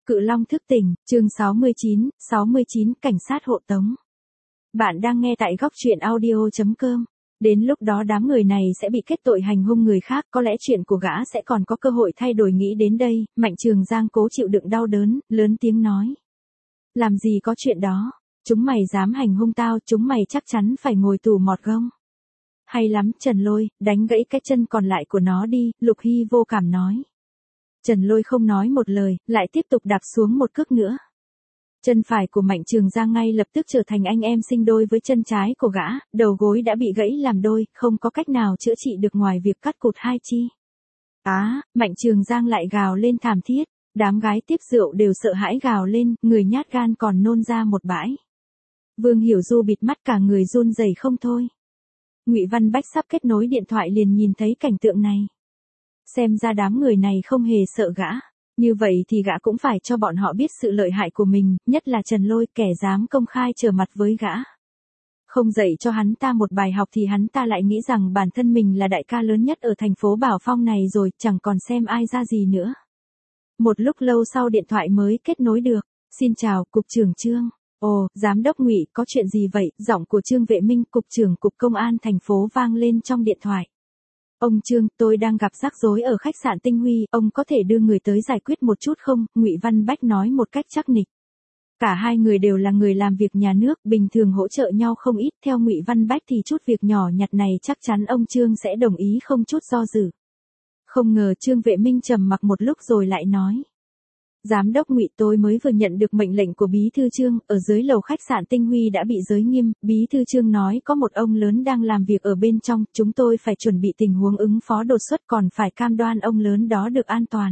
Cự Long thức tỉnh, chương 69, cảnh sát hộ tống. Bạn đang nghe tại góc truyện audio.com. Đến lúc đó đám người này sẽ bị kết tội hành hung người khác, có lẽ chuyện của gã sẽ còn có cơ hội thay đổi. Nghĩ đến đây, Mạnh Trường Giang cố chịu đựng đau đớn, lớn tiếng nói. Làm gì có chuyện đó, chúng mày dám hành hung tao, chúng mày chắc chắn phải ngồi tù mọt gông. Hay lắm Trần Lôi, đánh gãy cái chân còn lại của nó đi, Lục Hy vô cảm nói. Trần Lôi không nói một lời, lại tiếp tục đạp xuống một cước nữa. Chân phải của Mạnh Trường Giang ngay lập tức trở thành anh em sinh đôi với chân trái của gã, đầu gối đã bị gãy làm đôi, không có cách nào chữa trị được ngoài việc cắt cụt hai chi. Mạnh Trường Giang lại gào lên thảm thiết, đám gái tiếp rượu đều sợ hãi gào lên, người nhát gan còn nôn ra một bãi. Vương Hiểu Du bịt mắt cả người run rẩy không thôi. Ngụy Văn Bách sắp kết nối điện thoại liền nhìn thấy cảnh tượng này. Xem ra đám người này không hề sợ gã. Như vậy thì gã cũng phải cho bọn họ biết sự lợi hại của mình, nhất là Trần Lôi, kẻ dám công khai trở mặt với gã. Không dạy cho hắn ta một bài học thì hắn ta lại nghĩ rằng bản thân mình là đại ca lớn nhất ở thành phố Bảo Phong này rồi, chẳng còn xem ai ra gì nữa. Một lúc lâu sau điện thoại mới kết nối được. Xin chào, Cục trưởng Trương. Ồ, Giám đốc Ngụy, có chuyện gì vậy? Giọng của Trương Vệ Minh, Cục trưởng Cục Công an thành phố vang lên trong điện thoại. Ông Trương, tôi đang gặp rắc rối ở khách sạn Tinh Huy, ông có thể đưa người tới giải quyết một chút không? Ngụy Văn Bách nói một cách chắc nịch. Cả hai người đều là người làm việc nhà nước, bình thường hỗ trợ nhau không ít, theo Ngụy Văn Bách thì chút việc nhỏ nhặt này chắc chắn ông Trương sẽ đồng ý không chút do dự. Không ngờ Trương Vệ Minh trầm mặc một lúc rồi lại nói. Giám đốc Ngụy, tôi mới vừa nhận được mệnh lệnh của Bí thư Trương, ở dưới lầu khách sạn Tinh Huy đã bị giới nghiêm, Bí thư Trương nói có một ông lớn đang làm việc ở bên trong, chúng tôi phải chuẩn bị tình huống ứng phó đột xuất, còn phải cam đoan ông lớn đó được an toàn.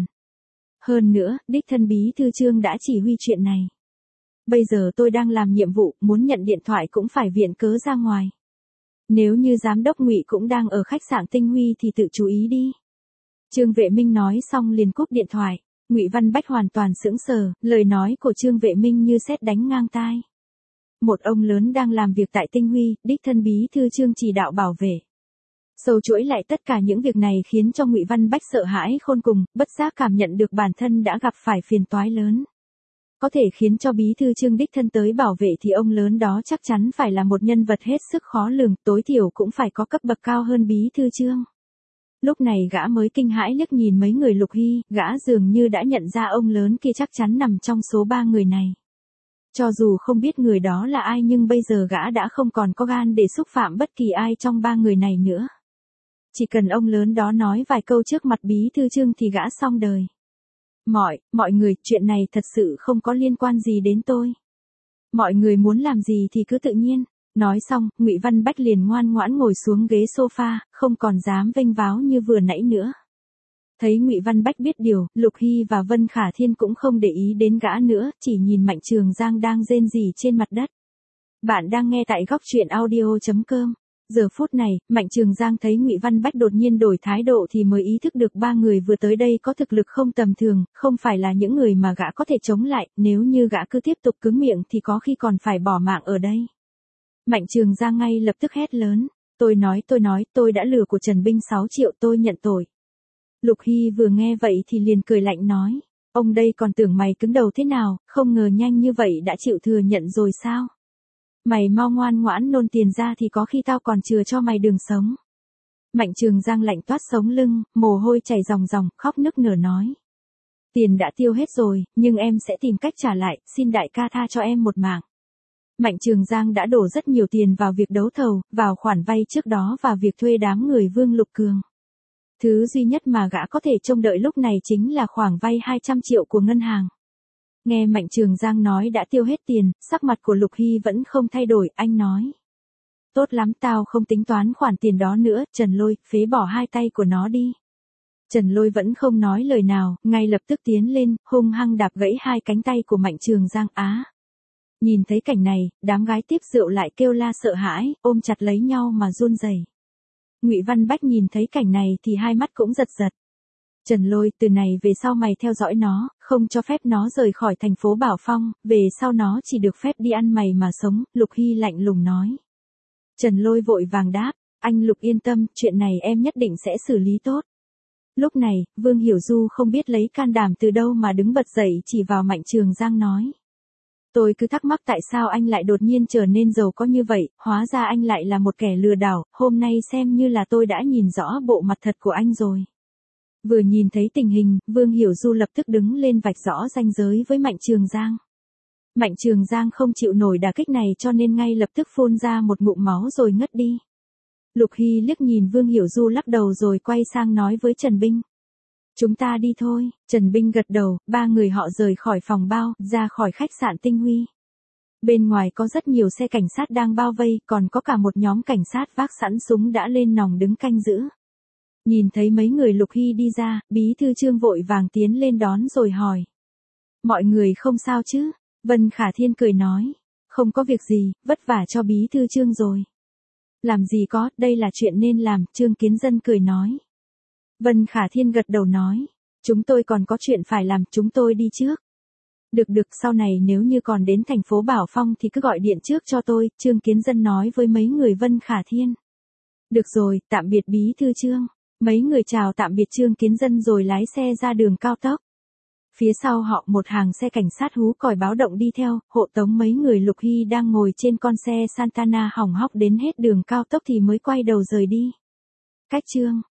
Hơn nữa, đích thân Bí thư Trương đã chỉ huy chuyện này. Bây giờ tôi đang làm nhiệm vụ, muốn nhận điện thoại cũng phải viện cớ ra ngoài. Nếu như giám đốc Ngụy cũng đang ở khách sạn Tinh Huy thì tự chú ý đi. Trương Vệ Minh nói xong liền cúp điện thoại. Ngụy Văn Bách hoàn toàn sững sờ, lời nói của Trương Vệ Minh như sét đánh ngang tai. Một ông lớn đang làm việc tại Tinh Huy, đích thân Bí thư Trương chỉ đạo bảo vệ. Sâu chuỗi lại tất cả những việc này khiến cho Ngụy Văn Bách sợ hãi khôn cùng, bất giác cảm nhận được bản thân đã gặp phải phiền toái lớn. Có thể khiến cho Bí thư Trương đích thân tới bảo vệ thì ông lớn đó chắc chắn phải là một nhân vật hết sức khó lường, tối thiểu cũng phải có cấp bậc cao hơn Bí thư Trương. Lúc này gã mới kinh hãi liếc nhìn mấy người Lục Hy, gã dường như đã nhận ra ông lớn kia chắc chắn nằm trong số 3 người này. Cho dù không biết người đó là ai nhưng bây giờ gã đã không còn có gan để xúc phạm bất kỳ ai trong 3 người này nữa. Chỉ cần ông lớn đó nói vài câu trước mặt Bí thư Trương thì gã xong đời. Mọi người, chuyện này thật sự không có liên quan gì đến tôi. Mọi người muốn làm gì thì cứ tự nhiên. Nói xong, Ngụy Văn Bách liền ngoan ngoãn ngồi xuống ghế sofa, không còn dám vênh váo như vừa nãy nữa. Thấy Ngụy Văn Bách biết điều, Lục Hy và Vân Khả Thiên cũng không để ý đến gã nữa, chỉ nhìn Mạnh Trường Giang đang rên rỉ trên mặt đất. Bạn đang nghe tại góc truyện audio.com. Giờ phút này, Mạnh Trường Giang thấy Ngụy Văn Bách đột nhiên đổi thái độ thì mới ý thức được 3 người vừa tới đây có thực lực không tầm thường, không phải là những người mà gã có thể chống lại, nếu như gã cứ tiếp tục cứng miệng thì có khi còn phải bỏ mạng ở đây. Mạnh Trường Giang ngay lập tức hét lớn. Tôi đã lừa của Trần Binh 6 triệu, tôi nhận tội. Lục Hy vừa nghe vậy thì liền cười lạnh nói. Ông đây còn tưởng mày cứng đầu thế nào, không ngờ nhanh như vậy đã chịu thừa nhận rồi sao? Mày mau ngoan ngoãn nôn tiền ra thì có khi tao còn chừa cho mày đường sống. Mạnh Trường Giang lạnh toát sống lưng, mồ hôi chảy ròng ròng, khóc nức nở nói. Tiền đã tiêu hết rồi, nhưng em sẽ tìm cách trả lại, xin đại ca tha cho em một mạng. Mạnh Trường Giang đã đổ rất nhiều tiền vào việc đấu thầu, vào khoản vay trước đó và việc thuê đám người Vương Lục Cường. Thứ duy nhất mà gã có thể trông đợi lúc này chính là khoản vay 200 triệu của ngân hàng. Nghe Mạnh Trường Giang nói đã tiêu hết tiền, sắc mặt của Lục Hy vẫn không thay đổi, anh nói. Tốt lắm, tao không tính toán khoản tiền đó nữa, Trần Lôi, phế bỏ hai tay của nó đi. Trần Lôi vẫn không nói lời nào, ngay lập tức tiến lên, hung hăng đạp gãy hai cánh tay của Mạnh Trường Giang. Nhìn thấy cảnh này, đám gái tiếp rượu lại kêu la sợ hãi, ôm chặt lấy nhau mà run rẩy. Ngụy Văn Bách nhìn thấy cảnh này thì hai mắt cũng giật giật. Trần Lôi, từ này về sau mày theo dõi nó, không cho phép nó rời khỏi thành phố Bảo Phong, về sau nó chỉ được phép đi ăn mày mà sống, Lục Hy lạnh lùng nói. Trần Lôi vội vàng đáp, anh Lục yên tâm, chuyện này em nhất định sẽ xử lý tốt. Lúc này, Vương Hiểu Du không biết lấy can đảm từ đâu mà đứng bật dậy chỉ vào Mạnh Trường Giang nói. Tôi cứ thắc mắc tại sao anh lại đột nhiên trở nên giàu có như vậy, hóa ra anh lại là một kẻ lừa đảo, hôm nay xem như là tôi đã nhìn rõ bộ mặt thật của anh rồi. Vừa nhìn thấy tình hình, Vương Hiểu Du lập tức đứng lên vạch rõ ranh giới với Mạnh Trường Giang. Mạnh Trường Giang không chịu nổi đả kích này cho nên ngay lập tức phun ra một ngụm máu rồi ngất đi. Lục Hy liếc nhìn Vương Hiểu Du lắc đầu rồi quay sang nói với Trần Binh. Chúng ta đi thôi, Trần Binh gật đầu, ba người họ rời khỏi phòng bao, ra khỏi khách sạn Tinh Huy. Bên ngoài có rất nhiều xe cảnh sát đang bao vây, còn có cả một nhóm cảnh sát vác sẵn súng đã lên nòng đứng canh giữ. Nhìn thấy mấy người Lục Hy đi ra, bí thư Trương vội vàng tiến lên đón rồi hỏi. Mọi người không sao chứ? Vân Khả Thiên cười nói. Không có việc gì, vất vả cho bí thư Trương rồi. Làm gì có, đây là chuyện nên làm, Trương Kiến Dân cười nói. Vân Khả Thiên gật đầu nói. Chúng tôi còn có chuyện phải làm, chúng tôi đi trước. Được, sau này nếu như còn đến thành phố Bảo Phong thì cứ gọi điện trước cho tôi, Trương Kiến Dân nói với mấy người Vân Khả Thiên. Được rồi, tạm biệt bí thư Trương. Mấy người chào tạm biệt Trương Kiến Dân rồi lái xe ra đường cao tốc. Phía sau họ một hàng xe cảnh sát hú còi báo động đi theo, hộ tống mấy người Lục Hy đang ngồi trên con xe Santana hỏng hóc đến hết đường cao tốc thì mới quay đầu rời đi. Cách Trương